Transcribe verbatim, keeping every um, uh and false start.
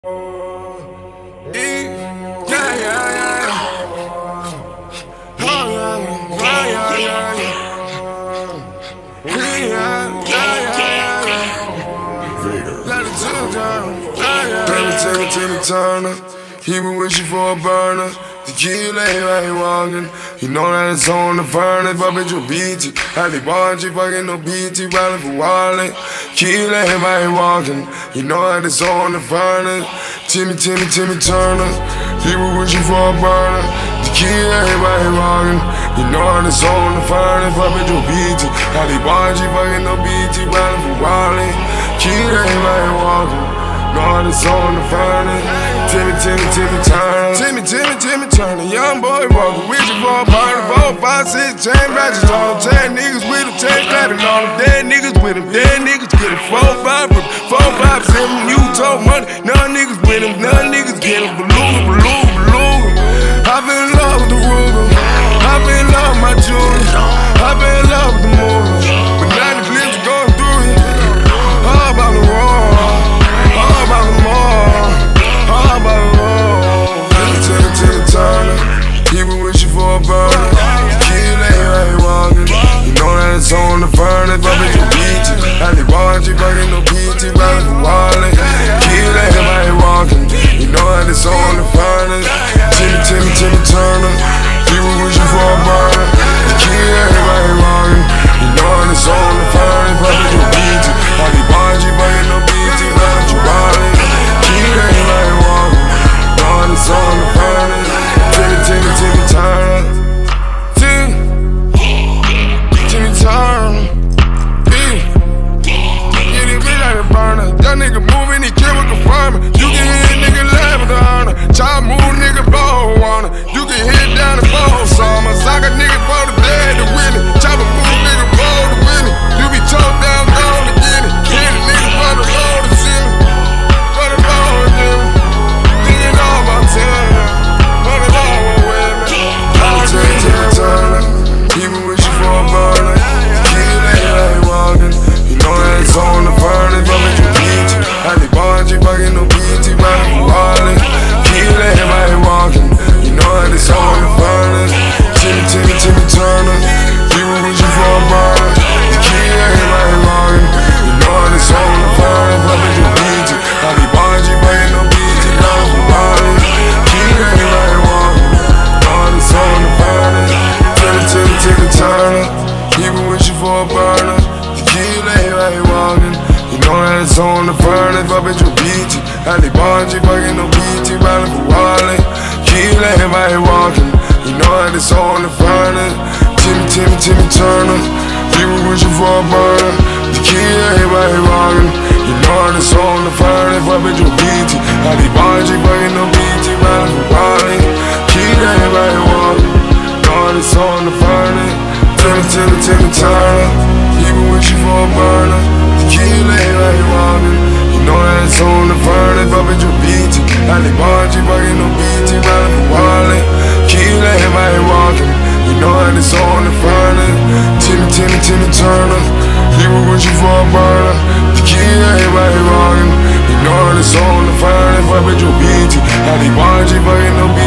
Yeah, yeah, yeah. Oh, yeah, yeah, yeah, yeah. Yeah, yeah, yeah. Let it chill down. Yeah, yeah. Baby, take it to the Turner. He been wishing for a burner. Tequila, right he walking. You know that it's on the furnace, but bitch, you beat it. Had the bungee, fucking no B T, riding for Wally. Tequila, right he walking. You know that it's on the furnace. Timmy, Timmy, Timmy Turner. He was wishing for a burner. Tequila, right he walking. You know that it's on the furnace, but bitch, you beat it. Had the bungee, fucking no B T, riding for Wally. Tequila, right he walking. Know it's on the furnace. Timmy, Timmy, Timmy Turner. Timmy, Timmy, Timmy Turner. Young boy walking with you for a burner. Four, five, six, chain ratchets on him. Ten niggas with him, ten clapping on him. Dead niggas with him, dead niggas get him. Four, five, four, five, seven. You told money. None niggas with him, none niggas get him. Beluga, beluga, beluga. I been in love with the Ruger. I been in love with my jewelry. I been in love with the movie. But now the clips are going through it. All about the road. All about the mall, all about the road. Timmy, Timmy Turner, he been wishing for a burner. Tequila, right walking. You know that it's on the furnace, but bitch, you beat it. Had the bungee, fucking no P T, riding for Wally. Tequila, right walking. You know that it's on the furnace. Timmy, Timmy, Timmy Turner, he been wishing for a burner. Tequila, right walking. You know that it's on the furnace, but bitch, you beat it. Had the bungee, fucking no P T, riding for Wally. Tequila, right walking. Know it's on the furnace. Timmy, Timmy, Timmy Turner. Timmy, Timmy Turner. Yeah, this bitch like a burner. Young nigga moving, he kill confirming. You can hit a nigga live with the honor. Child move, nigga blow on her. You can hit down the phone, summer. Sock a nigga for the dead to win it. Chop a move, nigga roll to win it. You be choked down, gone to get it. Hit a nigga for the road to see me. For the road to get me. Thinking all about ten. For the road with me. Timmy, Timmy Turner. He been wishing for a burner. Tequila, right walking. You know that it's on the furnace, but bitch, you beat it. Had the bungee, fucking no B T, riding for Wally. Tequila, right walking. You know that it's on the furnace. Timmy, Timmy, Timmy Turner. He been wishing for a burner. Tequila, right walking. You know that it's on the furnace, but bitch, you beat it. Had the bungee, fucking no B T, riding for Wally. Tequila, right walking. You know that it's on the furnace. Timmy, Timmy, Timmy Turner. He been wishing for a burner. Tequila, right walking. You know that it's on the furnace, but bitch, you beat it. Had the bungee, fucking no B T, riding for Wally. Tequila, right walking. You know that it's on the furnace. Timmy, Timmy, Timmy Turner. He been wishing for a burner. Tequila, right walking. You know that it's on the furnace, but bitch, you beat it. Had the bungee, fucking no B T, riding for Wally. Tequila, right walking. You know that it's on the furnace. Timmy, Timmy, Timmy Turner. He been wishing for a burner. Tequila, right walking. You know that it's on the furnace, but bitch, you beat it. Had the bungee, fucking no B T, riding for Wally. Tequila, right walking. You know that it's on the furnace. Timmy, Timmy, Timmy Turner. He been wishing for a burner. Tequila, right walking. You know that it's on the furnace, but bitch, you beat it. Had the bungee, fucking no B